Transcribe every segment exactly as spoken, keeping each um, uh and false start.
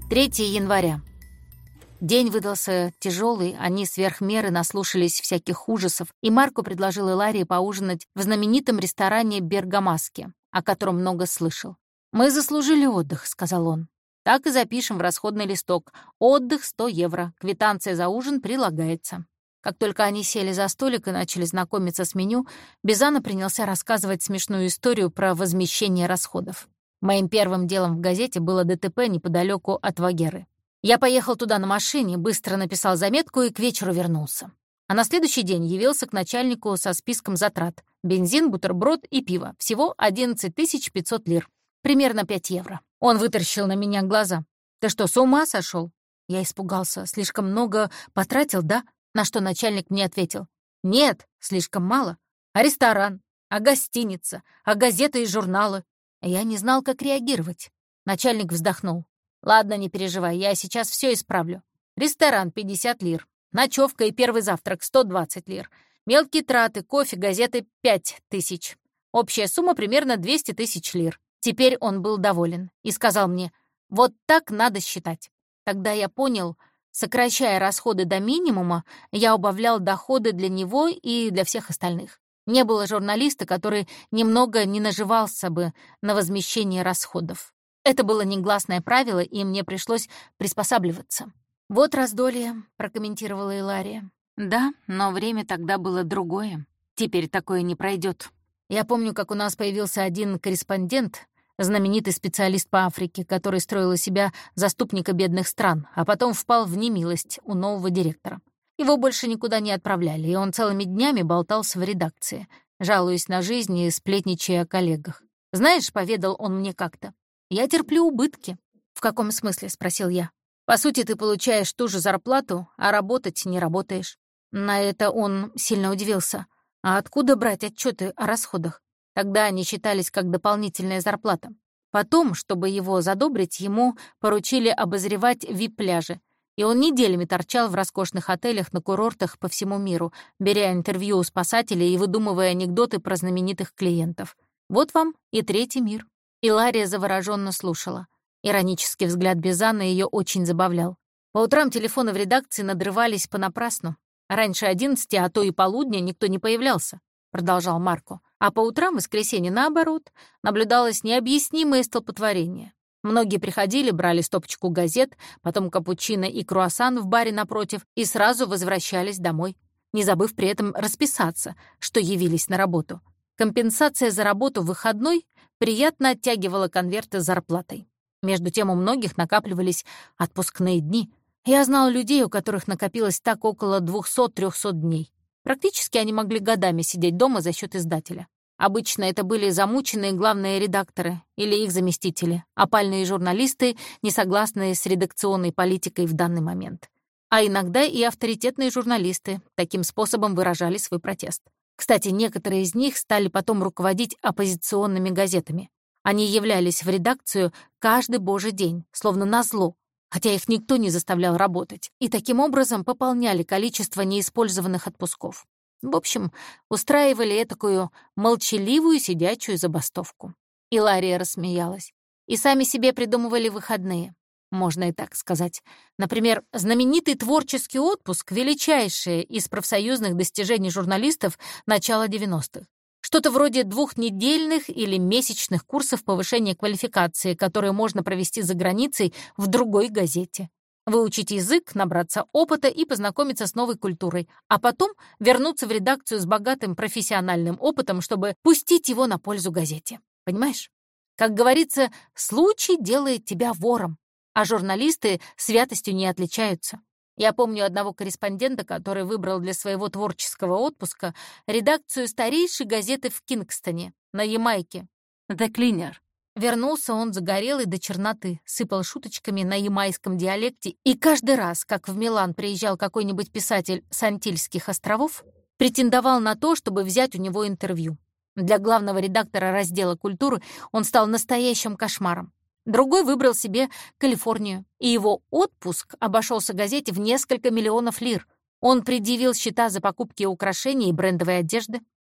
третьего января. День выдался тяжелый, они сверх меры наслушались всяких ужасов, и Марко предложил Иларии поужинать в знаменитом ресторане «Бергамаски», о котором много слышал. «Мы заслужили отдых», — сказал он. «Так и запишем в расходный листок. Отдых сто евро. Квитанция за ужин прилагается». Как только они сели за столик и начали знакомиться с меню, Бизано принялся рассказывать смешную историю про возмещение расходов. Моим первым делом в газете было ДТП неподалеку от Вагеры. Я поехал туда на машине, быстро написал заметку и к вечеру вернулся. А на следующий день явился к начальнику со списком затрат. Бензин, бутерброд и пиво. Всего одиннадцать тысяч пятьсот лир. Примерно пять евро. Он вытаращил на меня глаза. «Ты что, с ума сошел?» Я испугался. Слишком много потратил, да? На что начальник мне ответил: «Нет, слишком мало. А ресторан? А гостиница? А газеты и журналы?» Я не знал, как реагировать. Начальник вздохнул. «Ладно, не переживай, я сейчас все исправлю. Ресторан — пятьдесят лир. Ночевка и первый завтрак — сто двадцать лир. Мелкие траты, кофе, газеты — пять тысяч. Общая сумма примерно двести тысяч лир». Теперь он был доволен и сказал мне: «Вот так надо считать». Тогда я понял, сокращая расходы до минимума, я убавлял доходы для него и для всех остальных. Не было журналиста, который немного не наживался бы на возмещение расходов. Это было негласное правило, и мне пришлось приспосабливаться. «Вот раздолье», — прокомментировала Илария. «Да, но время тогда было другое. Теперь такое не пройдет. Я помню, как у нас появился один корреспондент, знаменитый специалист по Африке, который строил из себя заступника бедных стран, а потом впал в немилость у нового директора. Его больше никуда не отправляли, и он целыми днями болтался в редакции, жалуясь на жизнь и сплетничая о коллегах. Знаешь, поведал он мне как-то, я терплю убытки. «В каком смысле?» — спросил я. «По сути, ты получаешь ту же зарплату, а работать не работаешь». На это он сильно удивился. «А откуда брать отчеты о расходах?» Тогда они считались как дополнительная зарплата. Потом, чтобы его задобрить, ему поручили обозревать вип-пляжи, и он неделями торчал в роскошных отелях на курортах по всему миру, беря интервью у спасателей и выдумывая анекдоты про знаменитых клиентов. Вот вам и третий мир. Илария завороженно слушала. Иронический взгляд Бизано ее очень забавлял. По утрам телефоны в редакции надрывались понапрасну. Раньше одиннадцати, а то и полудня никто не появлялся, продолжал Марко. А по утрам в воскресенье, наоборот, наблюдалось необъяснимое столпотворение. Многие приходили, брали стопочку газет, потом капучино и круассан в баре напротив и сразу возвращались домой, не забыв при этом расписаться, что явились на работу. Компенсация за работу в выходной приятно оттягивала конверты с зарплатой. Между тем у многих накапливались отпускные дни. Я знал людей, у которых накопилось так около двухсот-трёхсот дней. Практически они могли годами сидеть дома за счет издателя. Обычно это были замученные главные редакторы или их заместители, опальные журналисты, не согласные с редакционной политикой в данный момент. А иногда и авторитетные журналисты таким способом выражали свой протест. Кстати, некоторые из них стали потом руководить оппозиционными газетами. Они являлись в редакцию каждый божий день, словно назло, хотя их никто не заставлял работать, и таким образом пополняли количество неиспользованных отпусков. В общем, устраивали этакую молчаливую сидячую забастовку. Илария рассмеялась. И сами себе придумывали выходные. Можно и так сказать. Например, знаменитый творческий отпуск — величайшее из профсоюзных достижений журналистов начала девяностых. Что-то вроде двухнедельных или месячных курсов повышения квалификации, которые можно провести за границей в другой газете. Выучить язык, набраться опыта и познакомиться с новой культурой, а потом вернуться в редакцию с богатым профессиональным опытом, чтобы пустить его на пользу газете. Понимаешь? Как говорится, случай делает тебя вором, а журналисты святостью не отличаются. Я помню одного корреспондента, который выбрал для своего творческого отпуска редакцию старейшей газеты в Кингстоне, на Ямайке, «The Cleaner». Вернулся он загорелый до черноты, сыпал шуточками на ямайском диалекте, и каждый раз, как в Милан приезжал какой-нибудь писатель с Антильских островов, претендовал на то, чтобы взять у него интервью. Для главного редактора раздела культуры он стал настоящим кошмаром. Другой выбрал себе Калифорнию, и его отпуск обошелся газете в несколько миллионов лир. Он предъявил счета за покупки украшений и брендовой одежды.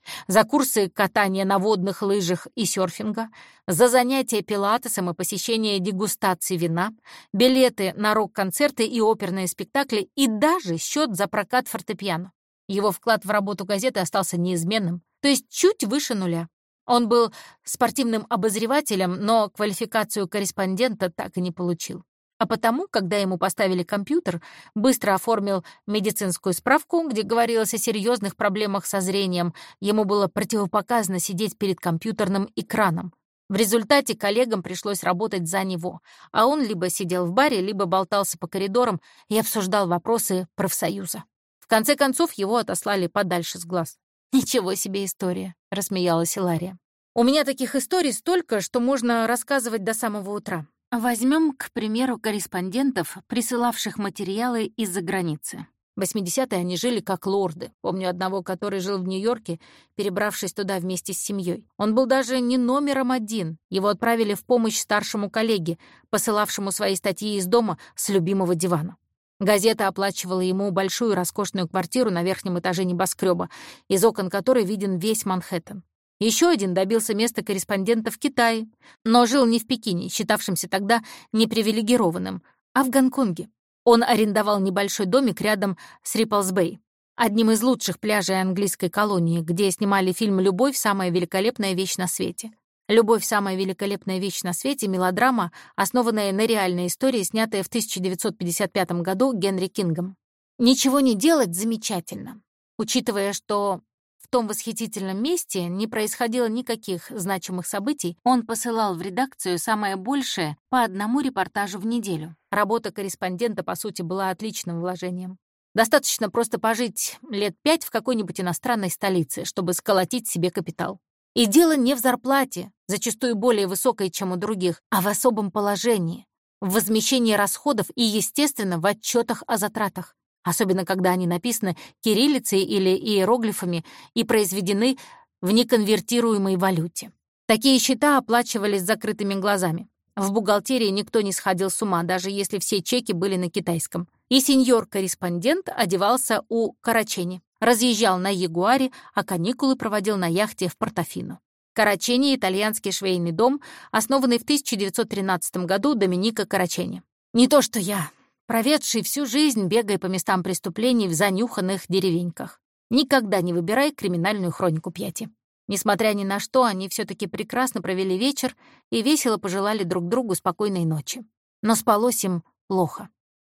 За курсы катания на водных лыжах и серфинга, за занятия пилатесом и посещение дегустации вина, билеты на рок-концерты и оперные спектакли и даже счет за прокат фортепиано. Его вклад в работу газеты остался неизменным, то есть чуть выше нуля. Он был спортивным обозревателем, но квалификацию корреспондента так и не получил. А потому, когда ему поставили компьютер, быстро оформил медицинскую справку, где говорилось о серьезных проблемах со зрением. Ему было противопоказано сидеть перед компьютерным экраном. В результате коллегам пришлось работать за него, а он либо сидел в баре, либо болтался по коридорам и обсуждал вопросы профсоюза. В конце концов, его отослали подальше с глаз. «Ничего себе история», — рассмеялась Илария. «У меня таких историй столько, что можно рассказывать до самого утра. Возьмем, к примеру, корреспондентов, присылавших материалы из-за границы. В восьмидесятые они жили как лорды. Помню одного, который жил в Нью-Йорке, перебравшись туда вместе с семьей. Он был даже не номером один. Его отправили в помощь старшему коллеге, посылавшему свои статьи из дома с любимого дивана. Газета оплачивала ему большую роскошную квартиру на верхнем этаже небоскреба, из окон которой виден весь Манхэттен. Еще один добился места корреспондента в Китае, но жил не в Пекине, считавшемся тогда непривилегированным, а в Гонконге. Он арендовал небольшой домик рядом с Риплс-Бэй, одним из лучших пляжей английской колонии, где снимали фильм «Любовь. Самая великолепная вещь на свете». «Любовь. Самая великолепная вещь на свете» — мелодрама, основанная на реальной истории, снятая в тысяча девятьсот пятьдесят пятом году Генри Кингом. Ничего не делать замечательно, учитывая, что в том восхитительном месте не происходило никаких значимых событий, он посылал в редакцию самое большее по одному репортажу в неделю. Работа корреспондента, по сути, была отличным вложением. Достаточно просто пожить лет пять в какой-нибудь иностранной столице, чтобы сколотить себе капитал. И дело не в зарплате, зачастую более высокой, чем у других, а в особом положении, в возмещении расходов и, естественно, в отчетах о затратах. Особенно когда они написаны кириллицей или иероглифами и произведены в неконвертируемой валюте. Такие счета оплачивались с закрытыми глазами. В бухгалтерии никто не сходил с ума, даже если все чеки были на китайском. И сеньор-корреспондент одевался у Карачени, разъезжал на Ягуаре, а каникулы проводил на яхте в Портофино. Карачени — итальянский швейный дом, основанный в тысяча девятьсот тринадцатом году Доменико Карачени. Не то что я, проведший всю жизнь, бегая по местам преступлений в занюханных деревеньках. Никогда не выбирай криминальную хронику Пьяти. Несмотря ни на что, они все таки прекрасно провели вечер и весело пожелали друг другу спокойной ночи. Но спалось им плохо.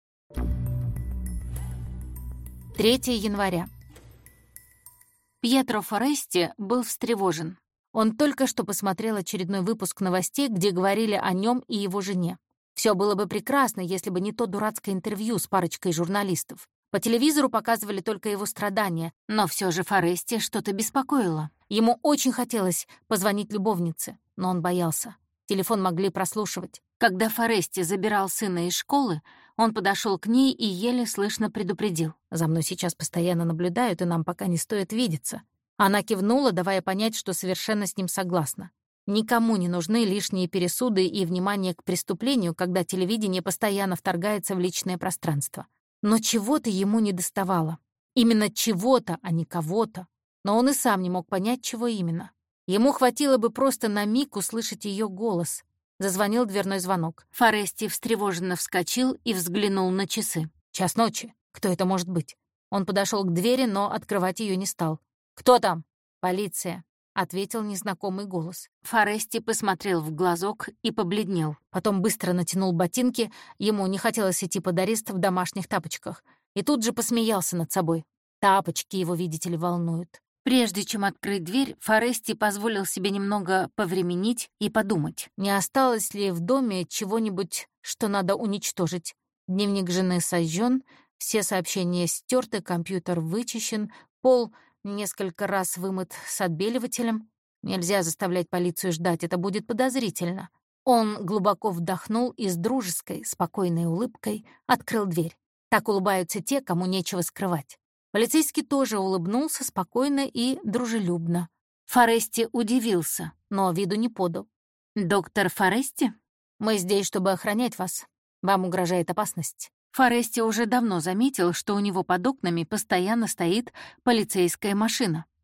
третьего января. Пьетро Форести был встревожен. Он только что посмотрел очередной выпуск новостей, где говорили о нем и его жене. Все было бы прекрасно, если бы не то дурацкое интервью с парочкой журналистов. По телевизору показывали только его страдания, но все же Форести что-то беспокоило. Ему очень хотелось позвонить любовнице, но он боялся. Телефон могли прослушивать. Когда Форести забирал сына из школы, он подошел к ней и еле слышно предупредил: «За мной сейчас постоянно наблюдают, и нам пока не стоит видеться». Она кивнула, давая понять, что совершенно с ним согласна. Никому не нужны лишние пересуды и внимание к преступлению, когда телевидение постоянно вторгается в личное пространство. Но чего-то ему недоставало. Именно чего-то, а не кого-то. Но он и сам не мог понять, чего именно. Ему хватило бы просто на миг услышать ее голос. Зазвонил дверной звонок. Форести встревоженно вскочил и взглянул на часы. Час ночи. Кто это может быть? Он подошел к двери, но открывать ее не стал. «Кто там?» «Полиция», — ответил незнакомый голос. Форести посмотрел в глазок и побледнел. Потом быстро натянул ботинки, ему не хотелось идти под арест в домашних тапочках. И тут же посмеялся над собой. Тапочки его, видите ли, волнуют. Прежде чем открыть дверь, Форести позволил себе немного повременить и подумать, не осталось ли в доме чего-нибудь, что надо уничтожить. Дневник жены сожжен, все сообщения стерты, компьютер вычищен, пол несколько раз вымыт с отбеливателем. Нельзя заставлять полицию ждать, это будет подозрительно. Он глубоко вдохнул и с дружеской, спокойной улыбкой открыл дверь. Так улыбаются те, кому нечего скрывать. Полицейский тоже улыбнулся спокойно и дружелюбно. Форести удивился, но виду не подал. «Доктор Форести? Мы здесь, чтобы охранять вас. Вам угрожает опасность». Форести уже давно заметил, что у него под окнами постоянно стоит полицейская машина.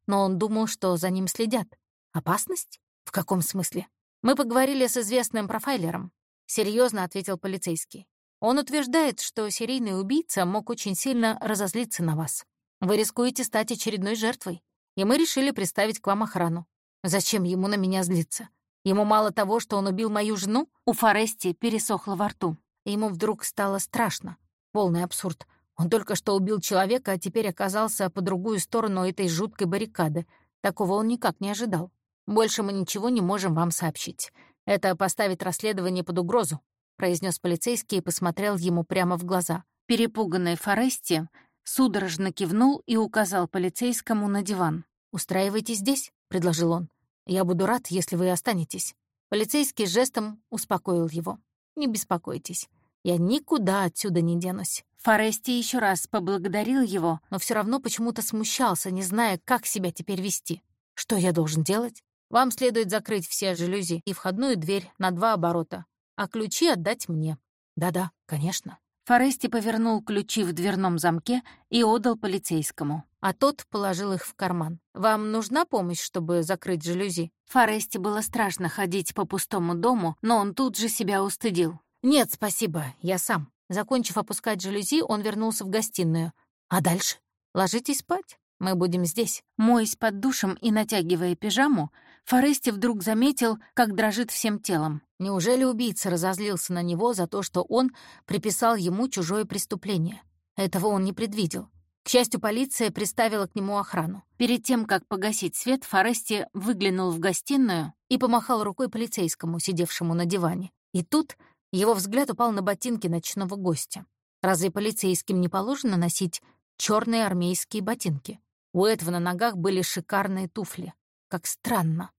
но он думал, что за ним следят. Опасность? В каком смысле? Мы поговорили с известным профайлером. Серьезно ответил полицейский. Он утверждает, что серийный убийца мог очень сильно разозлиться на вас. Вы рискуете стать очередной жертвой, и мы решили приставить к вам охрану. Зачем ему на меня злиться? Ему мало того, что он убил мою жену? У Форести пересохло во рту. Ему вдруг стало страшно. Полный абсурд. Он только что убил человека, а теперь оказался по другую сторону этой жуткой баррикады. Такого он никак не ожидал. Больше мы ничего не можем вам сообщить. Это поставит расследование под угрозу, произнес полицейский и посмотрел ему прямо в глаза. Перепуганный Форести судорожно кивнул и указал полицейскому на диван. «Устраивайтесь здесь», — предложил он. «Я буду рад, если вы останетесь». Полицейский жестом успокоил его. «Не беспокойтесь, я никуда отсюда не денусь». Форести еще раз поблагодарил его, но все равно почему-то смущался, не зная, как себя теперь вести. «Что я должен делать? Вам следует закрыть все жалюзи и входную дверь на два оборота, а ключи отдать мне». «Да-да, конечно». Форести повернул ключи в дверном замке и отдал полицейскому, а тот положил их в карман. «Вам нужна помощь, чтобы закрыть жалюзи?» Форести было страшно ходить по пустому дому, но он тут же себя устыдил. «Нет, спасибо, я сам». Закончив опускать жалюзи, он вернулся в гостиную. «А дальше? Ложитесь спать. Мы будем здесь». Моясь под душем и натягивая пижаму, Форести вдруг заметил, как дрожит всем телом. Неужели убийца разозлился на него за то, что он приписал ему чужое преступление? Этого он не предвидел. К счастью, полиция приставила к нему охрану. Перед тем, как погасить свет, Форести выглянул в гостиную и помахал рукой полицейскому, сидевшему на диване. И тут его взгляд упал на ботинки ночного гостя. Разве полицейским не положено носить черные армейские ботинки? У этого на ногах были шикарные туфли. Как странно.